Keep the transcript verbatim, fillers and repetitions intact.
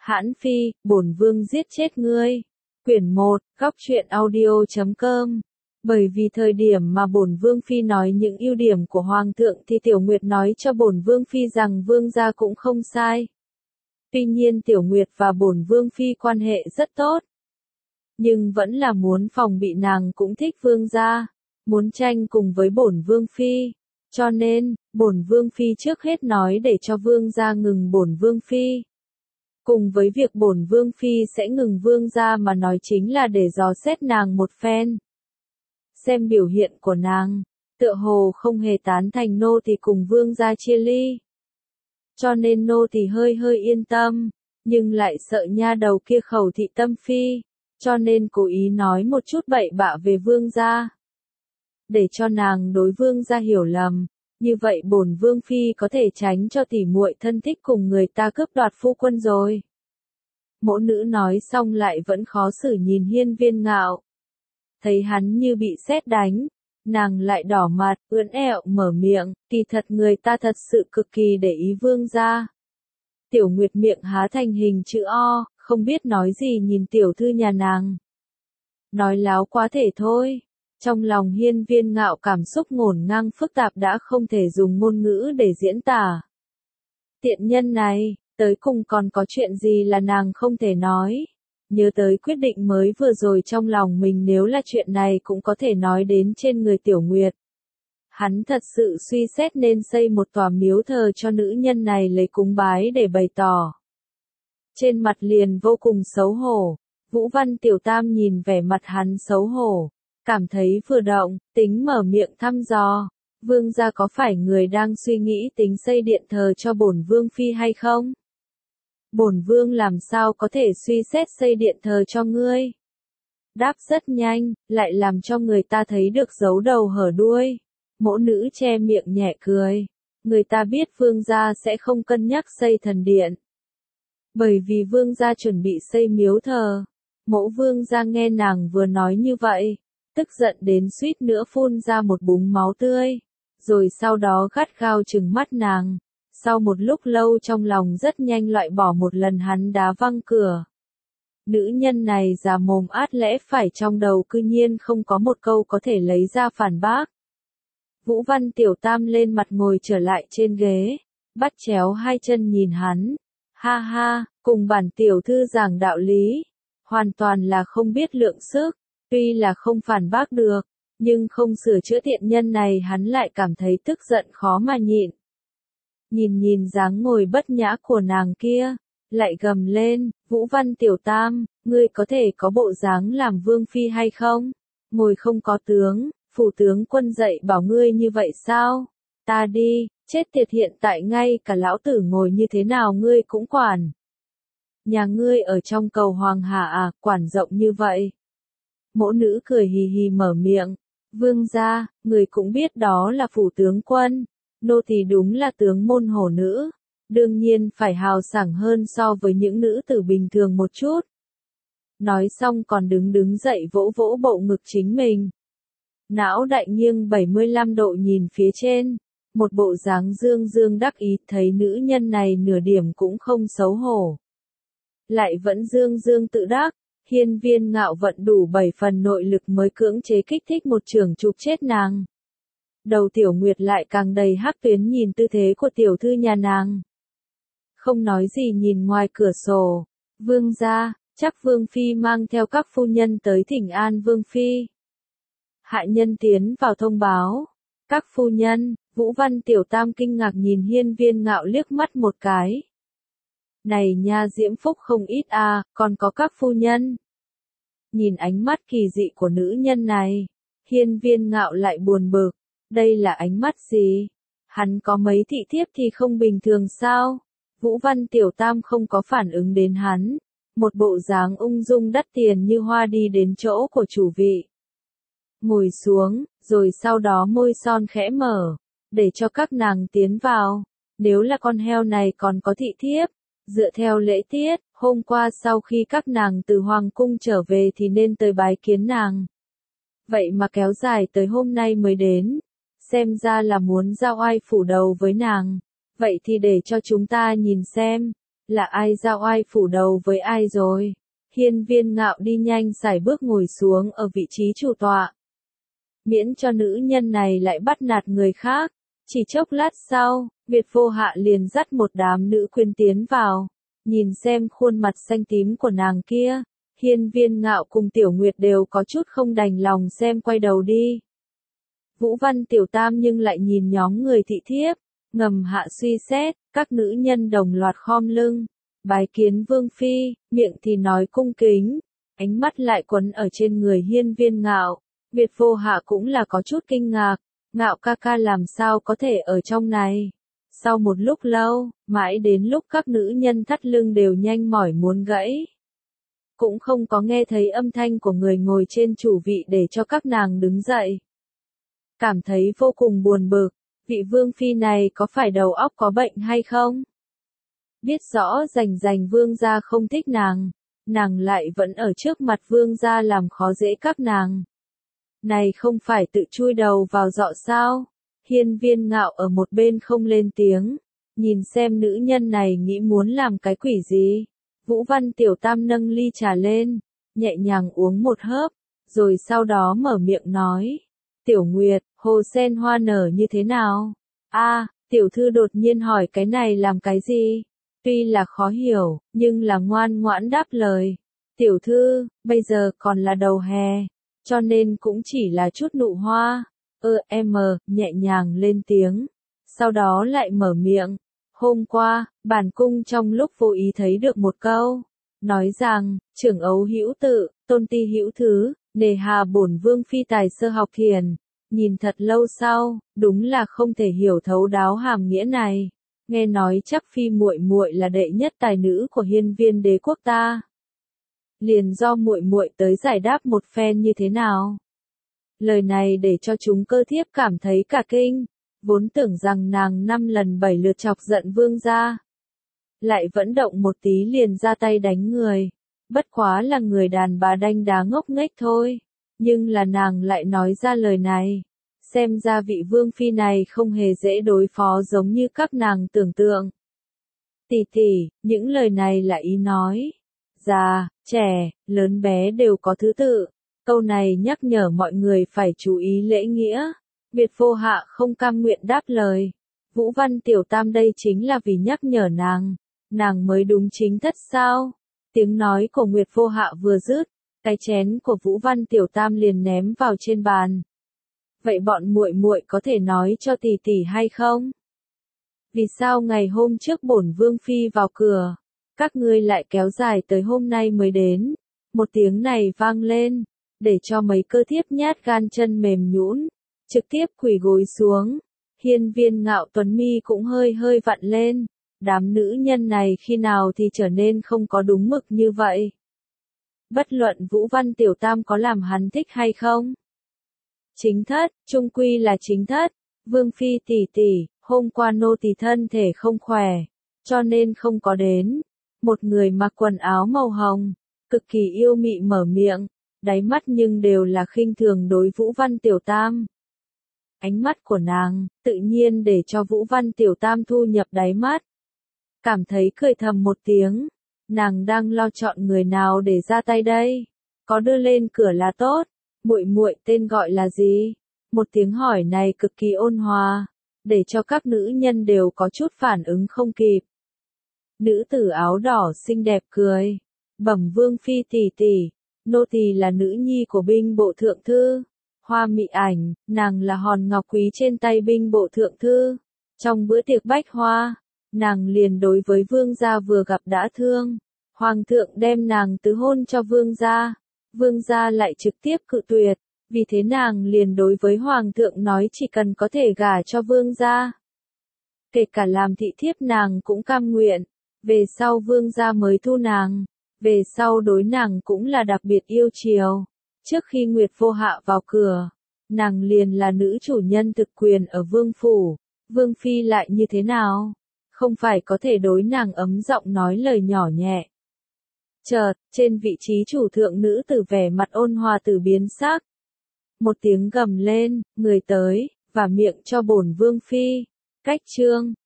Hãn Phi, bổn vương giết chết ngươi. Quyển một, góc truyện audio chấm com. Bởi vì thời điểm mà bổn vương phi nói những ưu điểm của hoàng thượng thì Tiểu Nguyệt nói cho bổn vương phi rằng vương gia cũng không sai. Tuy nhiên Tiểu Nguyệt và bổn vương phi quan hệ rất tốt, nhưng vẫn là muốn phòng bị nàng cũng thích vương gia, muốn tranh cùng với bổn vương phi. Cho nên, bổn vương phi trước hết nói để cho vương gia ngừng bổn vương phi. Cùng với việc bổn vương phi sẽ ngừng vương gia mà nói chính là để dò xét nàng một phen. Xem biểu hiện của nàng, tựa hồ không hề tán thành nô tỳ cùng vương gia chia ly. Cho nên nô tỳ hơi hơi yên tâm, nhưng lại sợ nha đầu kia khẩu thị tâm phi, cho nên cố ý nói một chút bậy bạ về vương gia. Để cho nàng đối vương gia hiểu lầm, như vậy bổn vương phi có thể tránh cho tỉ muội thân thích cùng người ta cướp đoạt phu quân rồi. Mỗ nữ nói xong lại vẫn khó xử nhìn Hiên Viên Ngạo. Thấy hắn như bị sét đánh, nàng lại đỏ mặt, ưỡn ẹo mở miệng, kỳ thật người ta thật sự cực kỳ để ý vương gia. Tiểu Nguyệt miệng há thành hình chữ O, không biết nói gì nhìn tiểu thư nhà nàng. Nói láo quá thể thôi. Trong lòng Hiên Viên Ngạo cảm xúc ngổn ngang phức tạp đã không thể dùng ngôn ngữ để diễn tả. Tiện nhân này, tới cùng còn có chuyện gì là nàng không thể nói. Nhớ tới quyết định mới vừa rồi trong lòng mình, nếu là chuyện này cũng có thể nói đến trên người Tiểu Nguyệt. Hắn thật sự suy xét nên xây một tòa miếu thờ cho nữ nhân này lấy cúng bái để bày tỏ. Trên mặt liền vô cùng xấu hổ, Vũ Văn Tiểu Tam nhìn vẻ mặt hắn xấu hổ, cảm thấy vừa động, tính mở miệng thăm dò, vương gia có phải người đang suy nghĩ tính xây điện thờ cho bổn vương phi hay không? Bổn vương làm sao có thể suy xét xây điện thờ cho ngươi? Đáp rất nhanh, lại làm cho người ta thấy được giấu đầu hở đuôi. Mỗ nữ che miệng nhẹ cười. Người ta biết vương gia sẽ không cân nhắc xây thần điện. Bởi vì vương gia chuẩn bị xây miếu thờ. Mẫu vương gia nghe nàng vừa nói như vậy, tức giận đến suýt nữa phun ra một búng máu tươi. Rồi sau đó gắt gao trừng mắt nàng. Sau một lúc lâu trong lòng rất nhanh loại bỏ một lần hắn đá văng cửa. Nữ nhân này già mồm át lẽ phải, trong đầu cư nhiên không có một câu có thể lấy ra phản bác. Vũ Văn Tiểu Tam lên mặt ngồi trở lại trên ghế, bắt chéo hai chân nhìn hắn. Ha ha, cùng bản tiểu thư giảng đạo lý, hoàn toàn là không biết lượng sức, tuy là không phản bác được, nhưng không sửa chữa tiện nhân này hắn lại cảm thấy tức giận khó mà nhịn. Nhìn nhìn dáng ngồi bất nhã của nàng kia, lại gầm lên, Vũ Văn Tiểu Tam, ngươi có thể có bộ dáng làm vương phi hay không? Ngồi không có tướng, phủ tướng quân dạy bảo ngươi như vậy sao? Ta đi, chết tiệt, hiện tại ngay cả lão tử ngồi như thế nào ngươi cũng quản. Nhà ngươi ở trong cầu Hoàng Hà à, quản rộng như vậy. Mỗ nữ cười hì hì mở miệng, vương gia, người cũng biết đó là phủ tướng quân. Nô tỳ đúng là tướng môn hổ nữ, đương nhiên phải hào sảng hơn so với những nữ tử bình thường một chút. Nói xong còn đứng đứng dậy vỗ vỗ bộ ngực chính mình. Não đại nghiêng bảy mươi lăm độ nhìn phía trên, một bộ dáng dương dương đắc ý, thấy nữ nhân này nửa điểm cũng không xấu hổ. Lại vẫn dương dương tự đắc, Hiên Viên Ngạo vận đủ bảy phần nội lực mới cưỡng chế kích thích một chưởng chụp chết nàng. Đầu Tiểu Nguyệt lại càng đầy hắc tuyến nhìn tư thế của tiểu thư nhà nàng. Không nói gì nhìn ngoài cửa sổ. Vương gia, chắc vương phi mang theo các phu nhân tới thỉnh an vương phi. Hạ nhân tiến vào thông báo. Các phu nhân, Vũ Văn Tiểu Tam kinh ngạc nhìn Hiên Viên Ngạo liếc mắt một cái. Này nha, diễm phúc không ít à, còn có các phu nhân. Nhìn ánh mắt kỳ dị của nữ nhân này, Hiên Viên Ngạo lại buồn bực. Đây là ánh mắt gì? Hắn có mấy thị thiếp thì không bình thường sao? Vũ Văn Tiểu Tam không có phản ứng đến hắn. Một bộ dáng ung dung đắt tiền như hoa đi đến chỗ của chủ vị. Ngồi xuống, rồi sau đó môi son khẽ mở, để cho các nàng tiến vào. Nếu là con heo này còn có thị thiếp, dựa theo lễ tiết, hôm qua sau khi các nàng từ Hoàng cung trở về thì nên tới bái kiến nàng. Vậy mà kéo dài tới hôm nay mới đến. Xem ra là muốn giao oai phủ đầu với nàng. Vậy thì để cho chúng ta nhìn xem, Là ai giao ai phủ đầu với ai rồi? Hiên Viên Ngạo đi nhanh sải bước ngồi xuống ở vị trí chủ tọa. Miễn cho nữ nhân này lại bắt nạt người khác. Chỉ chốc lát sau, Việt Vô Hạ liền dắt một đám nữ quyến tiến vào. Nhìn xem khuôn mặt xanh tím của nàng kia, Hiên Viên Ngạo cùng Tiểu Nguyệt đều có chút không đành lòng xem, quay đầu đi. Vũ Văn Tiểu Tam nhưng lại nhìn nhóm người thị thiếp, ngầm hạ suy xét, các nữ nhân đồng loạt khom lưng, bái kiến Vương Phi, miệng thì nói cung kính, ánh mắt lại quấn ở trên người Hiên Viên Ngạo. Việt Vô Hạ cũng là có chút kinh ngạc, Ngạo ca ca làm sao có thể ở trong này. Sau một lúc lâu, mãi đến lúc các nữ nhân thắt lưng đều nhanh mỏi muốn gãy. Cũng không có nghe thấy âm thanh của người ngồi trên chủ vị để cho các nàng đứng dậy. Cảm thấy vô cùng buồn bực, vị Vương Phi này có phải đầu óc có bệnh hay không? Biết rõ rành rành Vương gia không thích nàng, nàng lại vẫn ở trước mặt Vương gia làm khó dễ các nàng. Này không phải tự chui đầu vào dọ sao? Hiên Viên Ngạo ở một bên không lên tiếng, nhìn xem nữ nhân này nghĩ muốn làm cái quỷ gì. Vũ Văn Tiểu Tam nâng ly trà lên, nhẹ nhàng uống một hớp, rồi sau đó mở miệng nói. Tiểu Nguyệt, hồ sen hoa nở như thế nào? A, tiểu thư đột nhiên hỏi cái này làm cái gì? Tuy là khó hiểu, nhưng là ngoan ngoãn đáp lời. Tiểu thư, bây giờ còn là đầu hè, cho nên cũng chỉ là chút nụ hoa. Ơ em nhẹ nhàng lên tiếng, sau đó lại mở miệng. Hôm qua, bản cung trong lúc vô ý thấy được một câu, nói rằng, trưởng ấu hữu tự, tôn ti hữu thứ, nề hà bổn Vương Phi tài sơ học thiền. Nhìn thật lâu sau, đúng là không thể hiểu thấu đáo hàm nghĩa này. Nghe nói chắc Phi muội muội là đệ nhất tài nữ của Hiên Viên đế quốc ta. Liền do muội muội tới giải đáp một phen như thế nào. Lời này để cho chúng cơ thiếp cảm thấy cả kinh, vốn tưởng rằng nàng năm lần bảy lượt chọc giận Vương gia, lại vẫn động một tí liền ra tay đánh người, bất quá là người đàn bà đanh đá ngốc nghếch thôi, nhưng là nàng lại nói ra lời này, xem ra vị Vương Phi này không hề dễ đối phó giống như các nàng tưởng tượng. Tỷ tỷ, những lời này là ý nói, già, trẻ, lớn bé đều có thứ tự. Câu này nhắc nhở mọi người phải chú ý lễ nghĩa. Việt Vô Hạ không cam nguyện đáp lời. Vũ Văn Tiểu Tam đây chính là vì nhắc nhở nàng. Nàng mới đúng chính thất sao? Tiếng nói của Nguyệt Vô Hạ vừa dứt, cái chén của Vũ Văn Tiểu Tam liền ném vào trên bàn. Vậy bọn muội muội có thể nói cho tỷ tỷ hay không? Vì sao ngày hôm trước bổn Vương Phi vào cửa, các ngươi lại kéo dài tới hôm nay mới đến? Một tiếng này vang lên, để cho mấy cơ thiếp nhát gan chân mềm nhũn, trực tiếp quỳ gối xuống. Hiên Viên Ngạo tuấn mi cũng hơi hơi vặn lên, đám nữ nhân này khi nào thì trở nên không có đúng mực như vậy. Bất luận Vũ Văn Tiểu Tam có làm hắn thích hay không. Chính thất, trung quy là chính thất, Vương Phi tỷ tỷ, hôm qua nô tỳ thân thể không khỏe, cho nên không có đến. Một người mặc quần áo màu hồng, cực kỳ yêu mị mở miệng, đáy mắt nhưng đều là khinh thường đối Vũ Văn Tiểu Tam. Ánh mắt của nàng, tự nhiên để cho Vũ Văn Tiểu Tam thu nhập đáy mắt. Cảm thấy cười thầm một tiếng, nàng đang lo chọn người nào để ra tay đây? Có đưa lên cửa là tốt, muội muội tên gọi là gì? Một tiếng hỏi này cực kỳ ôn hòa, để cho các nữ nhân đều có chút phản ứng không kịp. Nữ tử áo đỏ xinh đẹp cười, bẩm Vương Phi tỷ tỷ, nô tỳ là nữ nhi của binh bộ thượng thư, Hoa Mị Ảnh, nàng là hòn ngọc quý trên tay binh bộ thượng thư. Trong bữa tiệc bách hoa, nàng liền đối với vương gia vừa gặp đã thương, hoàng thượng đem nàng tứ hôn cho vương gia, vương gia lại trực tiếp cự tuyệt, vì thế nàng liền đối với hoàng thượng nói chỉ cần có thể gả cho vương gia, kể cả làm thị thiếp nàng cũng cam nguyện, về sau vương gia mới thu nàng. Về sau đối nàng cũng là đặc biệt yêu chiều. Trước khi Nguyệt Vô Hạ vào cửa, nàng liền là nữ chủ nhân thực quyền ở vương phủ. Vương Phi lại như thế nào? Không phải có thể đối nàng ấm giọng nói lời nhỏ nhẹ. Chợt, trên vị trí chủ thượng nữ tử vẻ mặt ôn hòa từ biến sắc. Một tiếng gầm lên, người tới, và miệng cho bổn Vương Phi. Cách chương